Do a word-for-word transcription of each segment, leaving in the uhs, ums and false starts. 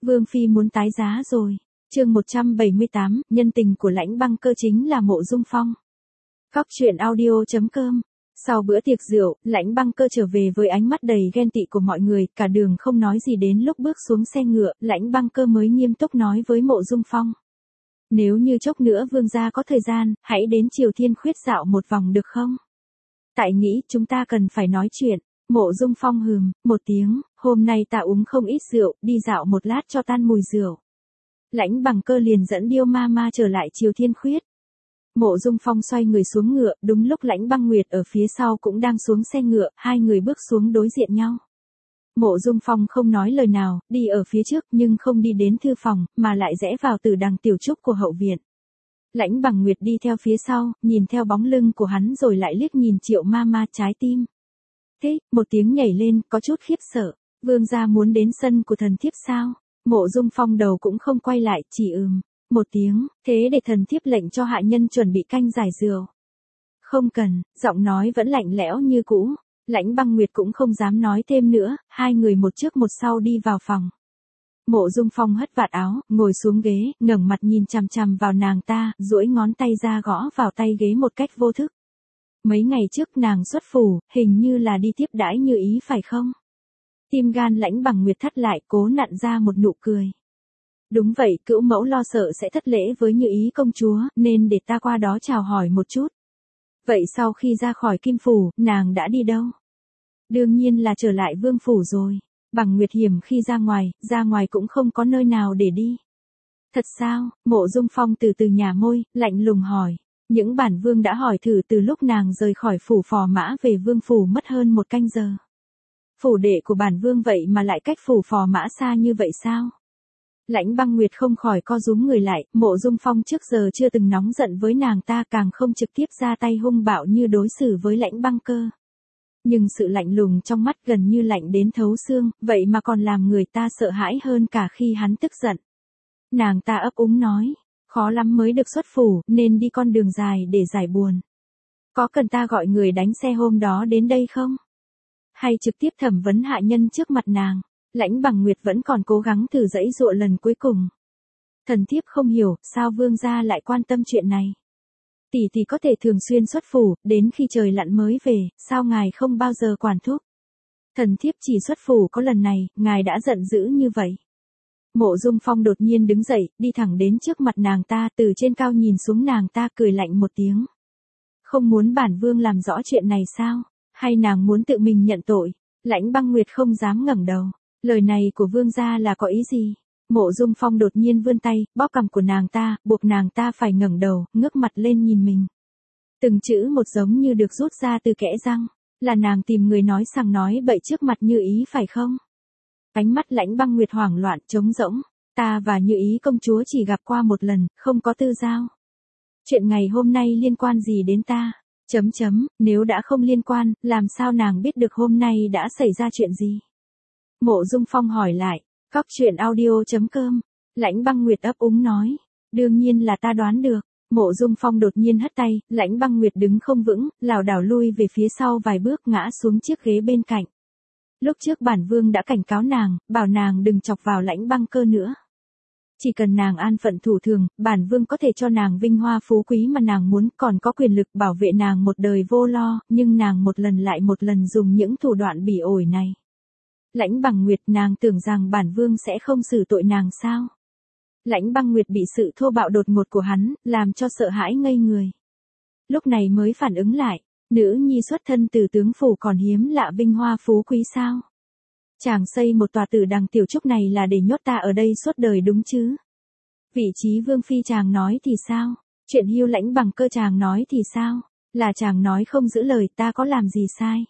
Vương Phi muốn tái giá rồi. Chương một trăm bảy mươi tám, nhân tình của Lãnh Băng Cơ chính là Mộ Dung Phong. Góc truyện audio chấm com. Sau bữa tiệc rượu, Lãnh Băng Cơ trở về với ánh mắt đầy ghen tị của mọi người, cả đường không nói gì, đến lúc bước xuống xe ngựa, Lãnh Băng Cơ mới nghiêm túc nói với Mộ Dung Phong. Nếu như chốc nữa vương gia có thời gian, hãy đến Triều Thiên Khuyết dạo một vòng được không? Tại nghĩ chúng ta cần phải nói chuyện. Mộ Dung Phong hừm một tiếng, hôm nay ta uống không ít rượu, đi dạo một lát cho tan mùi rượu. Lãnh Băng Cơ liền dẫn Điêu Ma Ma trở lại Triều Thiên Khuyết. Mộ Dung Phong xoay người xuống ngựa, đúng lúc Lãnh Băng Nguyệt ở phía sau cũng đang xuống xe ngựa, hai người bước xuống đối diện nhau. Mộ Dung Phong không nói lời nào, đi ở phía trước nhưng không đi đến thư phòng, mà lại rẽ vào từ đằng tiểu trúc của hậu viện. Lãnh Băng Nguyệt đi theo phía sau, nhìn theo bóng lưng của hắn rồi lại liếc nhìn Triệu Ma Ma, trái tim thế, một tiếng nhảy lên, có chút khiếp sợ. Vương gia muốn đến sân của thần thiếp sao? Mộ Dung Phong đầu cũng không quay lại, chỉ ừm một tiếng, thế để thần thiếp lệnh cho hạ nhân chuẩn bị canh giải rượu. Không cần, giọng nói vẫn lạnh lẽo như cũ. Lãnh Băng Nguyệt cũng không dám nói thêm nữa, hai người một trước một sau đi vào phòng. Mộ Dung Phong hất vạt áo, ngồi xuống ghế, ngẩng mặt nhìn chằm chằm vào nàng ta, duỗi ngón tay ra gõ vào tay ghế một cách vô thức. Mấy ngày trước nàng xuất phủ, hình như là đi tiếp đãi Như Ý phải không? Tim gan Lãnh Băng Nguyệt thắt lại, cố nặn ra một nụ cười. Đúng vậy, cữu mẫu lo sợ sẽ thất lễ với Như Ý công chúa, nên để ta qua đó chào hỏi một chút. Vậy sau khi ra khỏi Kim Phủ, nàng đã đi đâu? Đương nhiên là trở lại Vương Phủ rồi. Băng Nguyệt hiểm khi ra ngoài, ra ngoài cũng không có nơi nào để đi. Thật sao? Mộ Dung Phong từ từ nhả môi, lạnh lùng hỏi. Những bản vương đã hỏi thử từ lúc nàng rời khỏi phủ Phò Mã về Vương Phủ mất hơn một canh giờ. Phủ đệ của bản vương vậy mà lại cách phủ Phò Mã xa như vậy sao? Lãnh Băng Nguyệt không khỏi co rúm người lại, Mộ Dung Phong trước giờ chưa từng nóng giận với nàng ta, càng không trực tiếp ra tay hung bạo như đối xử với Lãnh Băng Cơ. Nhưng sự lạnh lùng trong mắt gần như lạnh đến thấu xương, vậy mà còn làm người ta sợ hãi hơn cả khi hắn tức giận. Nàng ta ấp úng nói, khó lắm mới được xuất phủ, nên đi con đường dài để giải buồn. Có cần ta gọi người đánh xe hôm đó đến đây không? Hay trực tiếp thẩm vấn hạ nhân trước mặt nàng? Lãnh Băng Nguyệt vẫn còn cố gắng thử giãy giụa lần cuối cùng. Thần thiếp không hiểu, sao vương gia lại quan tâm chuyện này? Tỷ tỷ có thể thường xuyên xuất phủ, đến khi trời lặn mới về, sao ngài không bao giờ quản thúc? Thần thiếp chỉ xuất phủ có lần này, ngài đã giận dữ như vậy. Mộ Dung Phong đột nhiên đứng dậy, đi thẳng đến trước mặt nàng ta, từ trên cao nhìn xuống nàng ta, cười lạnh một tiếng. Không muốn bản vương làm rõ chuyện này sao? Hay nàng muốn tự mình nhận tội? Lãnh Băng Nguyệt không dám ngẩng đầu. Lời này của vương gia là có ý gì? Mộ Dung Phong đột nhiên vươn tay, bóp cằm của nàng ta, buộc nàng ta phải ngẩng đầu, ngước mặt lên nhìn mình. Từng chữ một giống như được rút ra từ kẽ răng. Là nàng tìm người nói sằng nói bậy trước mặt Như Ý phải không? Ánh mắt Lãnh Băng Nguyệt hoảng loạn, trống rỗng. Ta và Như Ý công chúa chỉ gặp qua một lần, không có tư giao. Chuyện ngày hôm nay liên quan gì đến ta? Chấm chấm, nếu đã không liên quan, làm sao nàng biết được hôm nay đã xảy ra chuyện gì? Mộ Dung Phong hỏi lại. Góc truyện audio chấm com. Lãnh Băng Nguyệt ấp úng nói. Đương nhiên là ta đoán được. Mộ Dung Phong đột nhiên hất tay, Lãnh Băng Nguyệt đứng không vững, lảo đảo lui về phía sau vài bước, ngã xuống chiếc ghế bên cạnh. Lúc trước bản vương đã cảnh cáo nàng, bảo nàng đừng chọc vào Lãnh Băng Cơ nữa. Chỉ cần nàng an phận thủ thường, bản vương có thể cho nàng vinh hoa phú quý mà nàng muốn, còn có quyền lực bảo vệ nàng một đời vô lo, nhưng nàng một lần lại một lần dùng những thủ đoạn bỉ ổi này. Lãnh Băng Nguyệt, nàng tưởng rằng bản vương sẽ không xử tội nàng sao? Lãnh Băng Nguyệt bị sự thô bạo đột ngột của hắn, làm cho sợ hãi ngây người. Lúc này mới phản ứng lại, nữ nhi xuất thân từ tướng phủ còn hiếm lạ vinh hoa phú quý sao? Chàng xây một tòa tử đằng tiểu trúc này là để nhốt ta ở đây suốt đời đúng chứ? Vị trí vương phi chàng nói thì sao? Chuyện hưu Lãnh Băng Cơ chàng nói thì sao? Là chàng nói không giữ lời, ta có làm gì sai?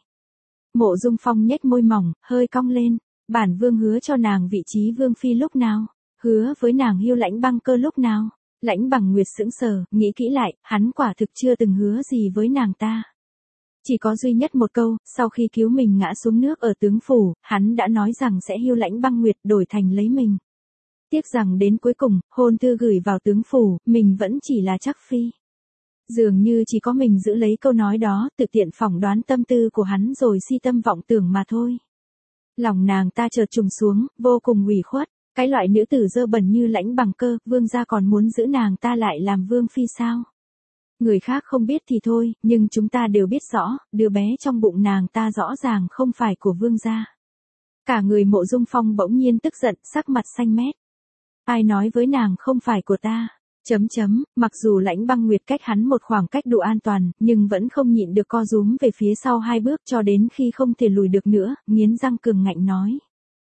Mộ Dung Phong nhếch môi mỏng, hơi cong lên. Bản vương hứa cho nàng vị trí vương phi lúc nào? Hứa với nàng hưu Lãnh Băng Cơ lúc nào? Lãnh Băng Nguyệt sững sờ, nghĩ kỹ lại, hắn quả thực chưa từng hứa gì với nàng ta. Chỉ có duy nhất một câu, sau khi cứu mình ngã xuống nước ở tướng phủ, hắn đã nói rằng sẽ hưu Lãnh Băng Nguyệt đổi thành lấy mình. Tiếc rằng đến cuối cùng, hôn thư gửi vào tướng phủ, mình vẫn chỉ là trắc phi. Dường như chỉ có mình giữ lấy câu nói đó, tự tiện phỏng đoán tâm tư của hắn rồi si tâm vọng tưởng mà thôi. Lòng nàng ta chợt trùng xuống, vô cùng ủy khuất. Cái loại nữ tử dơ bẩn như Lãnh Bằng Cơ, vương gia còn muốn giữ nàng ta lại làm vương phi sao? Người khác không biết thì thôi, nhưng chúng ta đều biết rõ, đứa bé trong bụng nàng ta rõ ràng không phải của vương gia. Cả người Mộ Dung Phong bỗng nhiên tức giận, sắc mặt xanh mét. Ai nói với nàng không phải của ta? Chấm chấm, mặc dù Lãnh Băng Nguyệt cách hắn một khoảng cách đủ an toàn, nhưng vẫn không nhịn được co rúm về phía sau hai bước cho đến khi không thể lùi được nữa, nghiến răng cường ngạnh nói.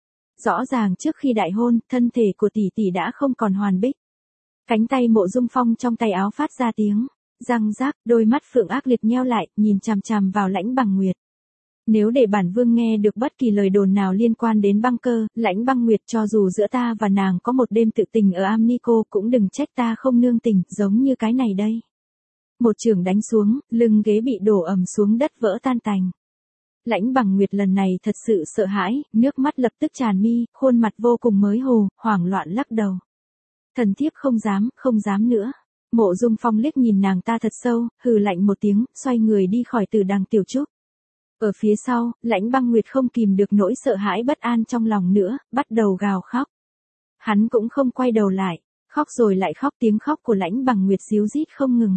Rõ ràng trước khi đại hôn, thân thể của tỷ tỷ đã không còn hoàn bích. Cánh tay Mộ Dung Phong trong tay áo phát ra tiếng răng rác, đôi mắt phượng ác liệt nheo lại, nhìn chằm chằm vào Lãnh Bằng Nguyệt. Nếu để bản vương nghe được bất kỳ lời đồn nào liên quan đến Băng Cơ, Lãnh Băng Nguyệt, cho dù giữa ta và nàng có một đêm tự tình ở Amnico cũng đừng trách ta không nương tình, giống như cái này đây. Một chưởng đánh xuống, lưng ghế bị đổ ầm xuống đất vỡ tan tành. Lãnh Bằng Nguyệt lần này thật sự sợ hãi, nước mắt lập tức tràn mi, khuôn mặt vô cùng mới hồ, hoảng loạn lắc đầu. Thần thiếp không dám, không dám nữa. Mộ Dung Phong liếc nhìn nàng ta thật sâu, hừ lạnh một tiếng, xoay người đi khỏi Tử Đằng Tiểu Trúc. Ở phía sau, Lãnh Băng Nguyệt không kìm được nỗi sợ hãi bất an trong lòng nữa, bắt đầu gào khóc. Hắn cũng không quay đầu lại, khóc rồi lại khóc, tiếng khóc của Lãnh Bằng Nguyệt ríu rít không ngừng.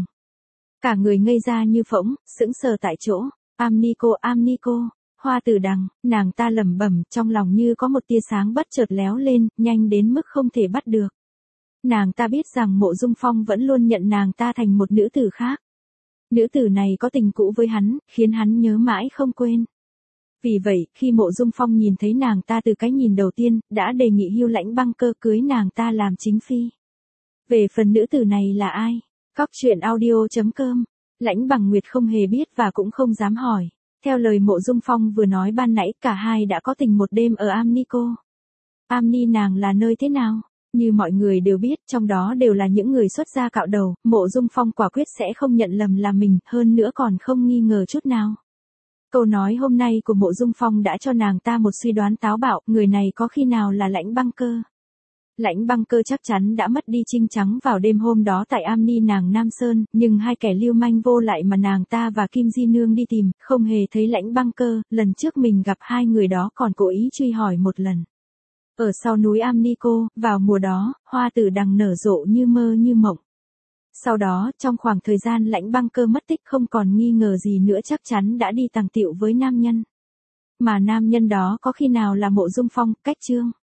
Cả người ngây ra như phỗng, sững sờ tại chỗ. Amnico, Amnico, Hoa Tử Đằng, nàng ta lẩm bẩm, trong lòng như có một tia sáng bất chợt léo lên, nhanh đến mức không thể bắt được. Nàng ta biết rằng Mộ Dung Phong vẫn luôn nhận nàng ta thành một nữ tử khác. Nữ tử này có tình cũ với hắn, khiến hắn nhớ mãi không quên. Vì vậy, khi Mộ Dung Phong nhìn thấy nàng ta từ cái nhìn đầu tiên, đã đề nghị hưu Lãnh Băng Cơ cưới nàng ta làm chính phi. Về phần nữ tử này là ai? Cóc truyện audio chấm com. Lãnh Bằng Nguyệt không hề biết và cũng không dám hỏi. Theo lời Mộ Dung Phong vừa nói ban nãy, cả hai đã có tình một đêm ở Amnico. Amni nàng là nơi thế nào? Như mọi người đều biết, trong đó đều là những người xuất gia cạo đầu, Mộ Dung Phong quả quyết sẽ không nhận lầm là mình, hơn nữa còn không nghi ngờ chút nào. Câu nói hôm nay của Mộ Dung Phong đã cho nàng ta một suy đoán táo bạo, người này có khi nào là Lãnh Băng Cơ. Lãnh Băng Cơ chắc chắn đã mất đi trinh trắng vào đêm hôm đó tại Amni nàng Nam Sơn, nhưng hai kẻ lưu manh vô lại mà nàng ta và Kim Di Nương đi tìm, không hề thấy Lãnh Băng Cơ, lần trước mình gặp hai người đó còn cố ý truy hỏi một lần. Ở sau núi Amnico, vào mùa đó, Hoa Tử Đằng nở rộ như mơ như mộng. Sau đó, trong khoảng thời gian Lãnh Băng Cơ mất tích không còn nghi ngờ gì nữa, chắc chắn đã đi tàng tiệu với nam nhân. Mà nam nhân đó có khi nào là Mộ Dung Phong? Cách chương